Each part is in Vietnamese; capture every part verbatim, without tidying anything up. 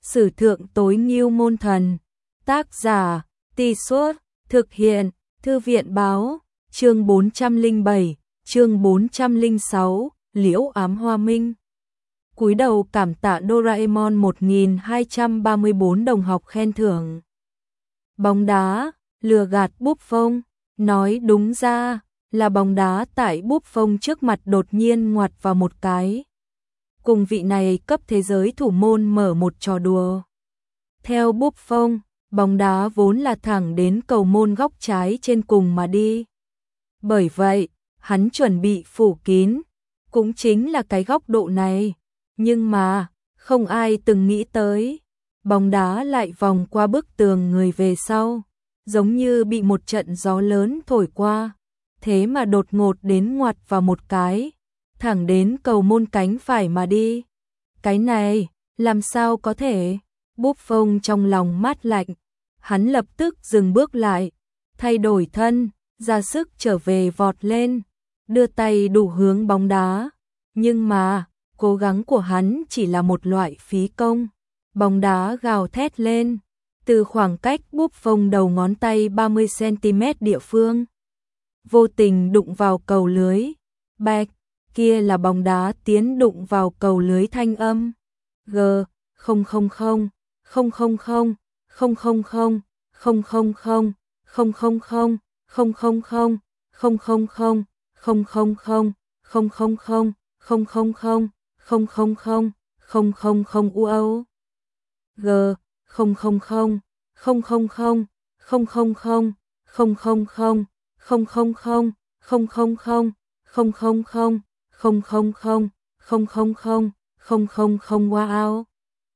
Sử thượng tối ngưu môn thần. Tác giả, Tì Suốt, thực hiện, Thư viện Báo, chương bốn trăm lẻ bảy, chương bốn trăm lẻ sáu, Liễu Ám Hoa Minh. Cúi đầu cảm tạ Doraemon một nghìn hai trăm ba mươi bốn đồng học khen thưởng. Bóng đá, lừa gạt Búp Phông, nói đúng ra là bóng đá tại Búp Phông trước mặt đột nhiên ngoặt vào một cái. Cùng vị này cấp thế giới thủ môn mở một trò đùa. Theo Búp Phông, bóng đá vốn là thẳng đến cầu môn góc trái trên cùng mà đi. Bởi vậy, hắn chuẩn bị phủ kín, cũng chính là cái góc độ này. Nhưng mà, không ai từng nghĩ tới, bóng đá lại vòng qua bức tường người về sau, giống như bị một trận gió lớn thổi qua, thế mà đột ngột đến ngoặt vào một cái, thẳng đến cầu môn cánh phải mà đi. Cái này, làm sao có thể? Búp Phông trong lòng mát lạnh, hắn lập tức dừng bước lại, thay đổi thân, ra sức trở về vọt lên, đưa tay đủ hướng bóng đá. Nhưng mà, cố gắng của hắn chỉ là một loại phí công. Bóng đá gào thét lên, từ khoảng cách Búp Phông đầu ngón tay ba mươi xăng-ti-mét địa phương, vô tình đụng vào cầu lưới. Bạch, kia là bóng đá tiến đụng vào cầu lưới thanh âm. G, không không không, không không không, không không không, không không không, không không không, không không không, không không không, không không không, không không không, không không không, không không không, không không không u âu. G, không không không, không không không, không không không, không không không, không không không, không không không, không không không, không không không, không không không, không không không wow.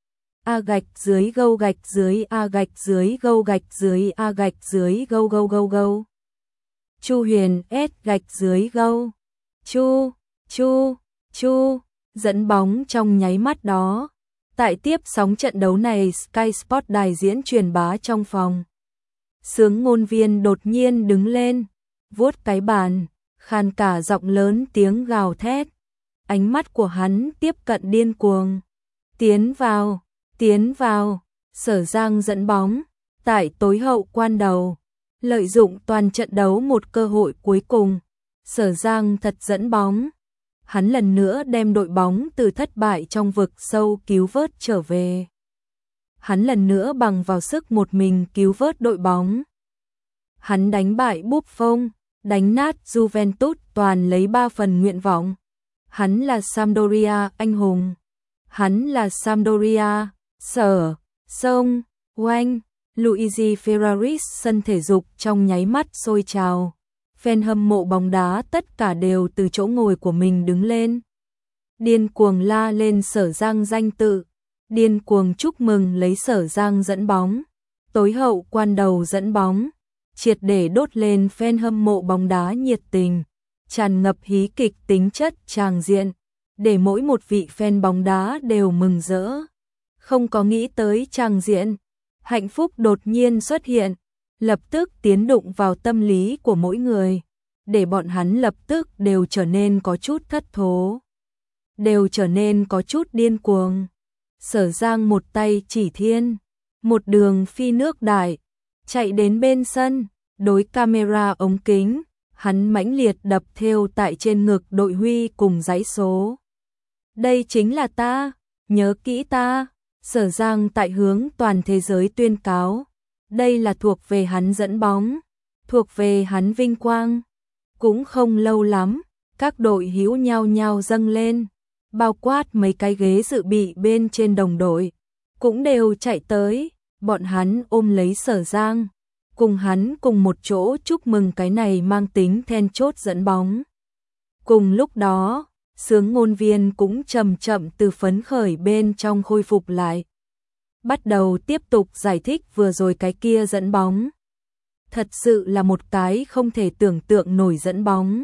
A gạch dưới gâu gạch dưới A gạch dưới gâu gạch dưới A gạch dưới gâu gâu gâu gâu. Chu Huyền S gạch dưới gâu. Chu, chu, chu, dẫn bóng trong nháy mắt đó. Tại tiếp sóng trận đấu này, Sky Sport đài diễn truyền bá trong phòng. Sướng ngôn viên đột nhiên đứng lên, vuốt cái bàn, khàn cả giọng lớn tiếng gào thét. Ánh mắt của hắn tiếp cận điên cuồng. Tiến vào, tiến vào, Sở Giang dẫn bóng, tại tối hậu quan đầu, lợi dụng toàn trận đấu một cơ hội cuối cùng. Sở Giang thật dẫn bóng. Hắn lần nữa đem đội bóng từ thất bại trong vực sâu cứu vớt trở về. Hắn lần nữa bằng vào sức một mình cứu vớt đội bóng. Hắn đánh bại Búp Phông, đánh nát Juventus toàn lấy ba phần nguyện vọng. Hắn là Sampdoria anh hùng. Hắn là Sampdoria. Sở, sông, oanh, Luigi Ferraris sân thể dục trong nháy mắt sôi trào. Fan hâm mộ bóng đá tất cả đều từ chỗ ngồi của mình đứng lên. Điên cuồng la lên Sở Giang danh tự. Điên cuồng chúc mừng lấy Sở Giang dẫn bóng. Tối hậu quan đầu dẫn bóng. Triệt để đốt lên fan hâm mộ bóng đá nhiệt tình. Tràn ngập hí kịch tính chất tràng diện. Để mỗi một vị fan bóng đá đều mừng rỡ. Không có nghĩ tới tràng diện. Hạnh phúc đột nhiên xuất hiện. Lập tức tiến đụng vào tâm lý của mỗi người, để bọn hắn lập tức đều trở nên có chút thất thố, đều trở nên có chút điên cuồng. Sở Giang một tay chỉ thiên, một đường phi nước đại, chạy đến bên sân, đối camera ống kính, hắn mãnh liệt đập thêu tại trên ngực đội huy cùng dãy số. Đây chính là ta, nhớ kỹ ta. Sở Giang tại hướng toàn thế giới tuyên cáo. Đây là thuộc về hắn dẫn bóng, thuộc về hắn vinh quang. Cũng không lâu lắm, các đội hữu nhau nhau dâng lên, bao quát mấy cái ghế dự bị bên trên đồng đội, cũng đều chạy tới, bọn hắn ôm lấy Sở Giang, cùng hắn cùng một chỗ chúc mừng cái này mang tính then chốt dẫn bóng. Cùng lúc đó, sướng ngôn viên cũng chậm chậm từ phấn khởi bên trong khôi phục lại. Bắt đầu tiếp tục giải thích vừa rồi cái kia dẫn bóng. Thật sự là một cái không thể tưởng tượng nổi dẫn bóng.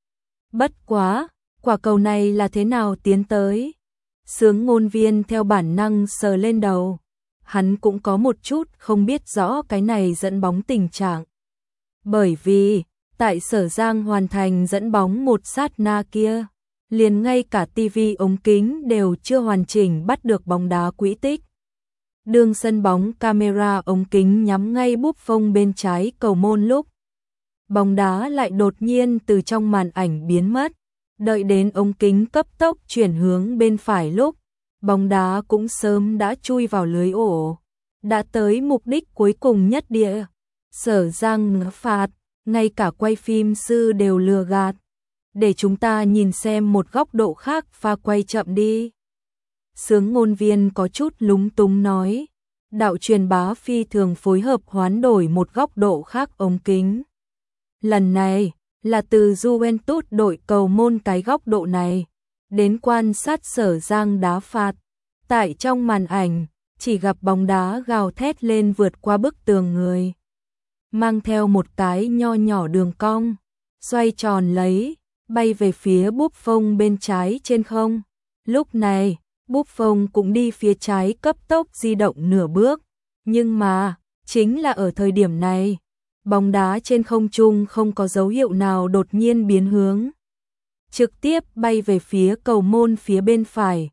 Bất quá, quả cầu này là thế nào tiến tới? Sướng ngôn viên theo bản năng sờ lên đầu. Hắn cũng có một chút không biết rõ cái này dẫn bóng tình trạng. Bởi vì, tại Sở Giang hoàn thành dẫn bóng một sát na kia, liền ngay cả tivi ống kính đều chưa hoàn chỉnh bắt được bóng đá quỹ tích. Đường sân bóng camera ống kính nhắm ngay Buffon bên trái cầu môn lúc bóng đá lại đột nhiên từ trong màn ảnh biến mất, đợi đến ống kính cấp tốc chuyển hướng bên phải lúc bóng đá cũng sớm đã chui vào lưới ổ, đã tới mục đích cuối cùng nhất địa. Sở Giang phạt, ngay cả quay phim sư đều lừa gạt. Để chúng ta nhìn xem một góc độ khác pha quay chậm đi. Sướng ngôn viên có chút lúng túng nói. Đạo truyền bá phi thường phối hợp hoán đổi một góc độ khác ống kính. Lần này là từ Juventus đội cầu môn cái góc độ này, đến quan sát Sở Giang đá phạt. Tại trong màn ảnh, chỉ gặp bóng đá gào thét lên vượt qua bức tường người, mang theo một cái nho nhỏ đường cong, xoay tròn lấy, bay về phía Buffon bên trái trên không. Lúc này, Buffon cũng đi phía trái cấp tốc di động nửa bước, nhưng mà, chính là ở thời điểm này, bóng đá trên không trung không có dấu hiệu nào đột nhiên biến hướng, trực tiếp bay về phía cầu môn phía bên phải.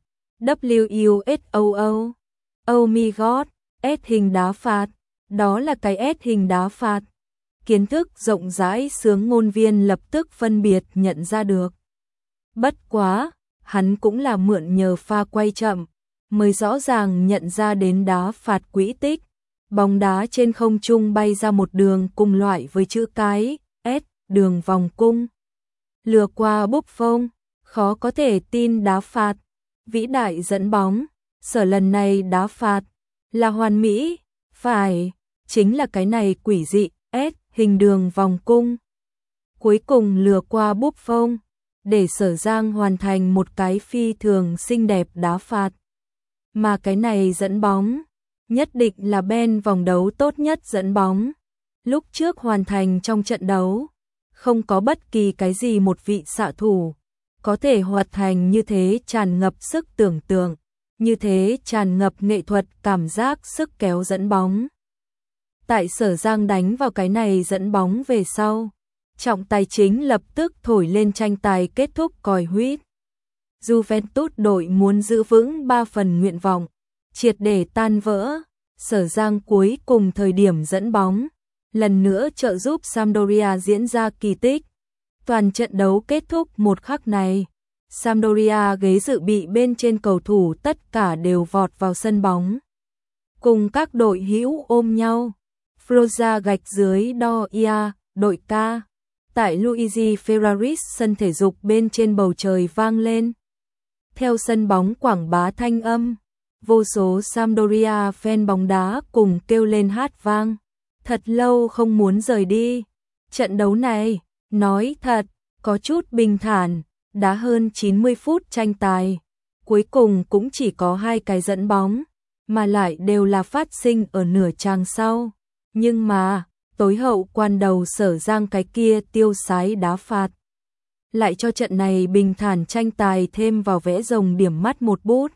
W U S O O. Oh my god, S hình đá phạt, đó là cái S hình đá phạt. Kiến thức rộng rãi sướng ngôn viên lập tức phân biệt nhận ra được. Bất quá, hắn cũng là mượn nhờ pha quay chậm, mới rõ ràng nhận ra đến đá phạt quỹ tích. Bóng đá trên không trung bay ra một đường cùng loại với chữ cái S, đường vòng cung. Lừa qua Buffon, khó có thể tin đá phạt. Vĩ đại dẫn bóng, Sở lần này đá phạt là hoàn mỹ, phải, chính là cái này quỷ dị S hình đường vòng cung. Cuối cùng lừa qua Buffon, để Sở Giang hoàn thành một cái phi thường xinh đẹp đá phạt. Mà cái này dẫn bóng, nhất định là Ben vòng đấu tốt nhất dẫn bóng lúc trước hoàn thành trong trận đấu. Không có bất kỳ cái gì một vị xạ thủ có thể hoạt thành như thế, tràn ngập sức tưởng tượng, như thế tràn ngập nghệ thuật cảm giác sức kéo dẫn bóng. Tại Sở Giang đánh vào cái này dẫn bóng về sau, trọng tài chính lập tức thổi lên tranh tài kết thúc còi huýt. Juventus đội muốn giữ vững ba phần nguyện vọng, triệt để tan vỡ. Sở Giang cuối cùng thời điểm dẫn bóng, lần nữa trợ giúp Sampdoria diễn ra kỳ tích. Toàn trận đấu kết thúc một khắc này, Sampdoria ghế dự bị bên trên cầu thủ tất cả đều vọt vào sân bóng, cùng các đội hữu ôm nhau. Froza gạch dưới đo ia, đội ca. Tại Luigi Ferraris sân thể dục bên trên bầu trời vang lên. Theo sân bóng quảng bá thanh âm, vô số Sampdoria fan bóng đá cùng kêu lên hát vang. Thật lâu không muốn rời đi. Trận đấu này, nói thật, có chút bình thản, đá hơn chín mươi phút tranh tài. Cuối cùng cũng chỉ có hai cái dẫn bóng, mà lại đều là phát sinh ở nửa chàng sau. Nhưng mà, tối hậu quan đầu Sở Giang cái kia tiêu sái đá phạt, lại cho trận này bình thản tranh tài thêm vào vẽ rồng điểm mắt một bút.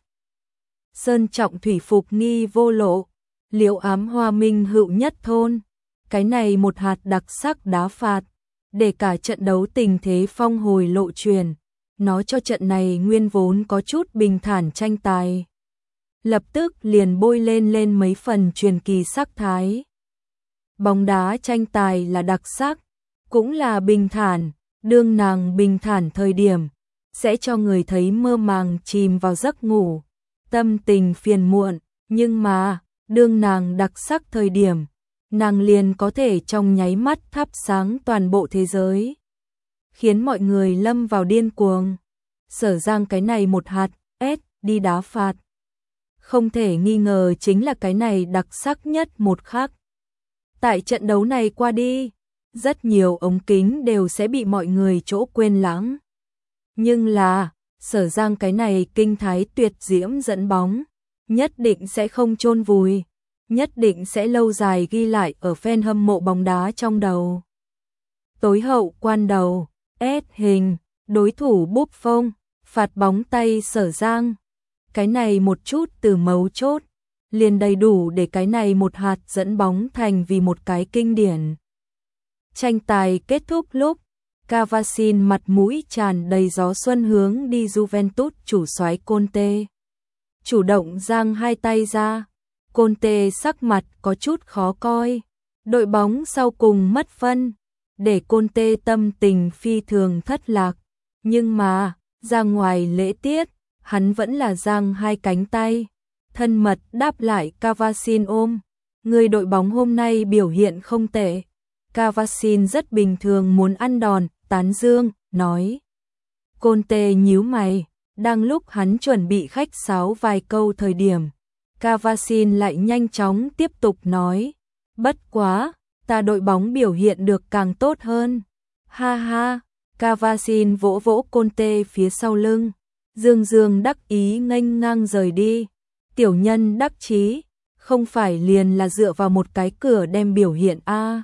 Sơn trọng thủy phục nghi vô lộ, liễu ám hoa minh hữu nhất thôn. Cái này một hạt đặc sắc đá phạt, để cả trận đấu tình thế phong hồi lộ truyền, nó cho trận này nguyên vốn có chút bình thản tranh tài, lập tức liền bôi lên lên mấy phần truyền kỳ sắc thái. Bóng đá tranh tài là đặc sắc, cũng là bình thản, đương nàng bình thản thời điểm, sẽ cho người thấy mơ màng chìm vào giấc ngủ, tâm tình phiền muộn, nhưng mà, đương nàng đặc sắc thời điểm, nàng liền có thể trong nháy mắt thắp sáng toàn bộ thế giới, khiến mọi người lâm vào điên cuồng. Sở Giang cái này một hạt S đi đá phạt, không thể nghi ngờ chính là cái này đặc sắc nhất một khắc. Tại trận đấu này qua đi, rất nhiều ống kính đều sẽ bị mọi người chỗ quên lãng. Nhưng là, Sở Giang cái này kinh thái tuyệt diễm dẫn bóng, nhất định sẽ không chôn vùi, nhất định sẽ lâu dài ghi lại ở fan hâm mộ bóng đá trong đầu. Tối hậu quan đầu, S hình, đối thủ Buffon, phạt bóng tay Sở Giang. Cái này một chút từ mấu chốt, liền đầy đủ để cái này một hạt dẫn bóng thành vì một cái kinh điển. Tranh tài kết thúc lúc, Cavasin mặt mũi tràn đầy gió xuân hướng đi Juventus chủ soái Conte. Chủ động giang hai tay ra, Conte sắc mặt có chút khó coi. Đội bóng sau cùng mất phân, để Conte tâm tình phi thường thất lạc. Nhưng mà, ra ngoài lễ tiết, hắn vẫn là giang hai cánh tay, thân mật đáp lại Cavasin ôm. Người đội bóng hôm nay biểu hiện không tệ. Cavasin rất bình thường muốn ăn đòn, tán dương, nói. Conte nhíu mày, đang lúc hắn chuẩn bị khách sáo vài câu thời điểm. Cavasin lại nhanh chóng tiếp tục nói. Bất quá, ta đội bóng biểu hiện được càng tốt hơn. Ha ha, Cavasin vỗ vỗ Conte phía sau lưng. Dương dương đắc ý nghênh ngang rời đi. Tiểu nhân đắc chí, không phải liền là dựa vào một cái cửa đem biểu hiện a à.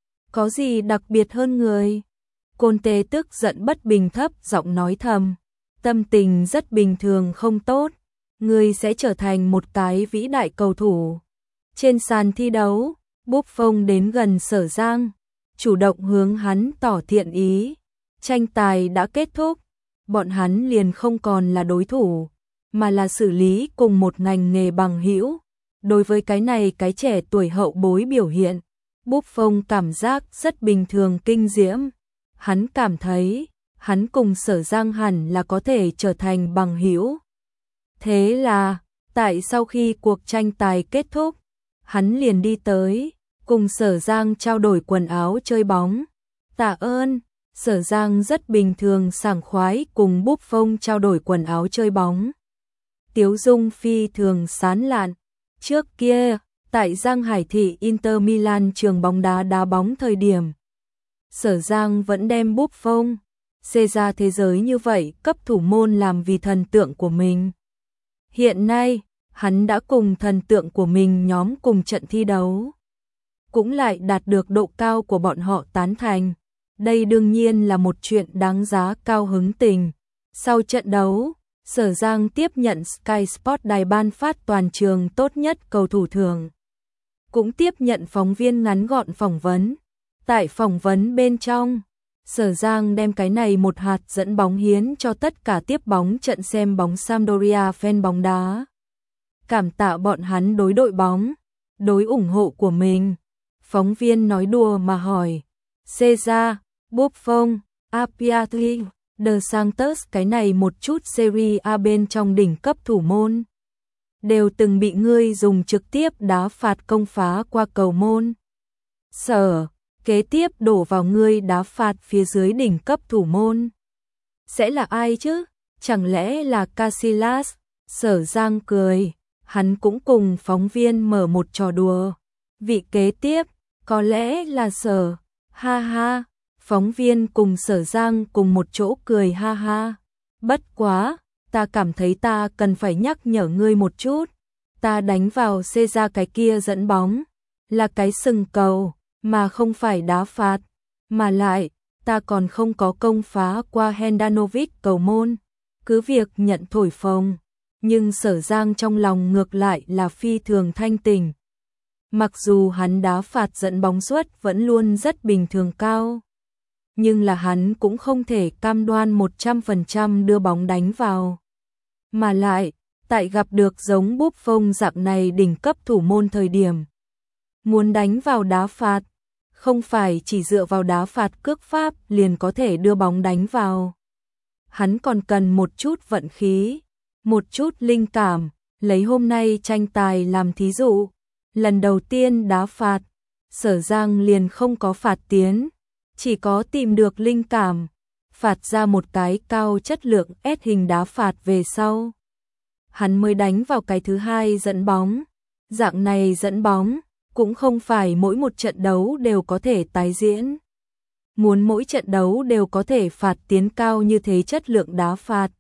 Có gì đặc biệt hơn người? Conte tức giận bất bình thấp giọng nói thầm. Tâm tình rất bình thường không tốt. Người sẽ trở thành một cái vĩ đại cầu thủ. Trên sàn thi đấu, Buffon đến gần Sở Giang, chủ động hướng hắn tỏ thiện ý. Tranh tài đã kết thúc, bọn hắn liền không còn là đối thủ, mà là xử lý cùng một ngành nghề bằng hữu. Đối với cái này cái trẻ tuổi hậu bối biểu hiện, Buffon cảm giác rất bình thường kinh diễm. Hắn cảm thấy, hắn cùng Sở Giang hẳn là có thể trở thành bằng hữu. Thế là, tại sau khi cuộc tranh tài kết thúc, hắn liền đi tới, cùng Sở Giang trao đổi quần áo chơi bóng. Tạ ơn, Sở Giang rất bình thường sảng khoái cùng Buffon trao đổi quần áo chơi bóng. Tiếu dung phi thường sán lạn. Trước kia, tại Giang Hải Thị Inter Milan trường bóng đá đá bóng thời điểm, Sở Giang vẫn đem Buffon xê ra thế giới như vậy cấp thủ môn làm vì thần tượng của mình. Hiện nay, hắn đã cùng thần tượng của mình nhóm cùng trận thi đấu, cũng lại đạt được độ cao của bọn họ tán thành. Đây đương nhiên là một chuyện đáng giá cao hứng tình. Sau trận đấu, Sở Giang tiếp nhận Sky Sport đài ban phát toàn trường tốt nhất cầu thủ thưởng. Cũng tiếp nhận phóng viên ngắn gọn phỏng vấn. Tại phỏng vấn bên trong, Sở Giang đem cái này một hạt dẫn bóng hiến cho tất cả tiếp bóng trận xem bóng Sampdoria fan bóng đá. Cảm tạ bọn hắn đối đội bóng, đối ủng hộ của mình. Phóng viên nói đùa mà hỏi, Cesar, Buffon, Apiatri, De Santos cái này một chút Serie A bên trong đỉnh cấp thủ môn, đều từng bị ngươi dùng trực tiếp đá phạt công phá qua cầu môn. Sở, kế tiếp đổ vào ngươi đá phạt phía dưới đỉnh cấp thủ môn. Sẽ là ai chứ? Chẳng lẽ là Casillas? Sở Giang cười, hắn cũng cùng phóng viên mở một trò đùa. Vị kế tiếp, có lẽ là Sở, ha ha. Phóng viên cùng Sở Giang cùng một chỗ cười ha ha. Bất quá, ta cảm thấy ta cần phải nhắc nhở ngươi một chút. Ta đánh vào xê ra cái kia dẫn bóng, là cái sừng cầu, mà không phải đá phạt. Mà lại, ta còn không có công phá qua Handanovic cầu môn. Cứ việc nhận thổi phồng, nhưng Sở Giang trong lòng ngược lại là phi thường thanh tỉnh. Mặc dù hắn đá phạt dẫn bóng suất vẫn luôn rất bình thường cao, nhưng là hắn cũng không thể cam đoan một trăm phần trăm đưa bóng đánh vào. Mà lại, tại gặp được giống Buffon dạng này đỉnh cấp thủ môn thời điểm, muốn đánh vào đá phạt, không phải chỉ dựa vào đá phạt cước pháp liền có thể đưa bóng đánh vào. Hắn còn cần một chút vận khí, một chút linh cảm. Lấy hôm nay tranh tài làm thí dụ, lần đầu tiên đá phạt, Sở Giang liền không có phạt tiến, chỉ có tìm được linh cảm, phạt ra một cái cao chất lượng S hình đá phạt về sau. Hắn mới đánh vào cái thứ hai dẫn bóng. Dạng này dẫn bóng, cũng không phải mỗi một trận đấu đều có thể tái diễn. Muốn mỗi trận đấu đều có thể phạt tiến cao như thế chất lượng đá phạt,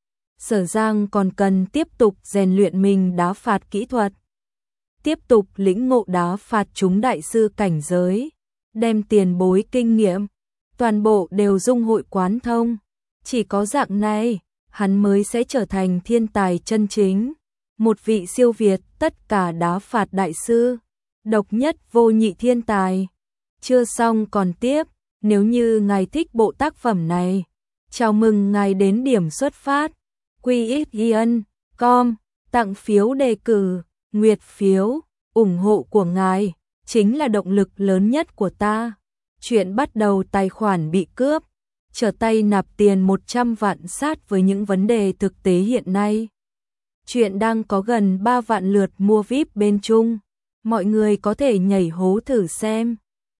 Sở Giang còn cần tiếp tục rèn luyện mình đá phạt kỹ thuật, tiếp tục lĩnh ngộ đá phạt chúng đại sư cảnh giới, đem tiền bối kinh nghiệm, toàn bộ đều dung hội quán thông. Chỉ có dạng này, hắn mới sẽ trở thành thiên tài chân chính, một vị siêu việt tất cả đá phạt đại sư, độc nhất vô nhị thiên tài. Chưa xong còn tiếp, nếu như ngài thích bộ tác phẩm này, chào mừng ngài đến điểm xuất phát, quy ích i en chấm com, tặng phiếu đề cử. Nguyệt phiếu, ủng hộ của ngài chính là động lực lớn nhất của ta. Chuyện bắt đầu tài khoản bị cướp, trở tay nạp tiền một trăm vạn sát với những vấn đề thực tế hiện nay. Chuyện đang có gần ba vạn lượt mua vi ai pi bên Trung. Mọi người có thể nhảy hố thử xem.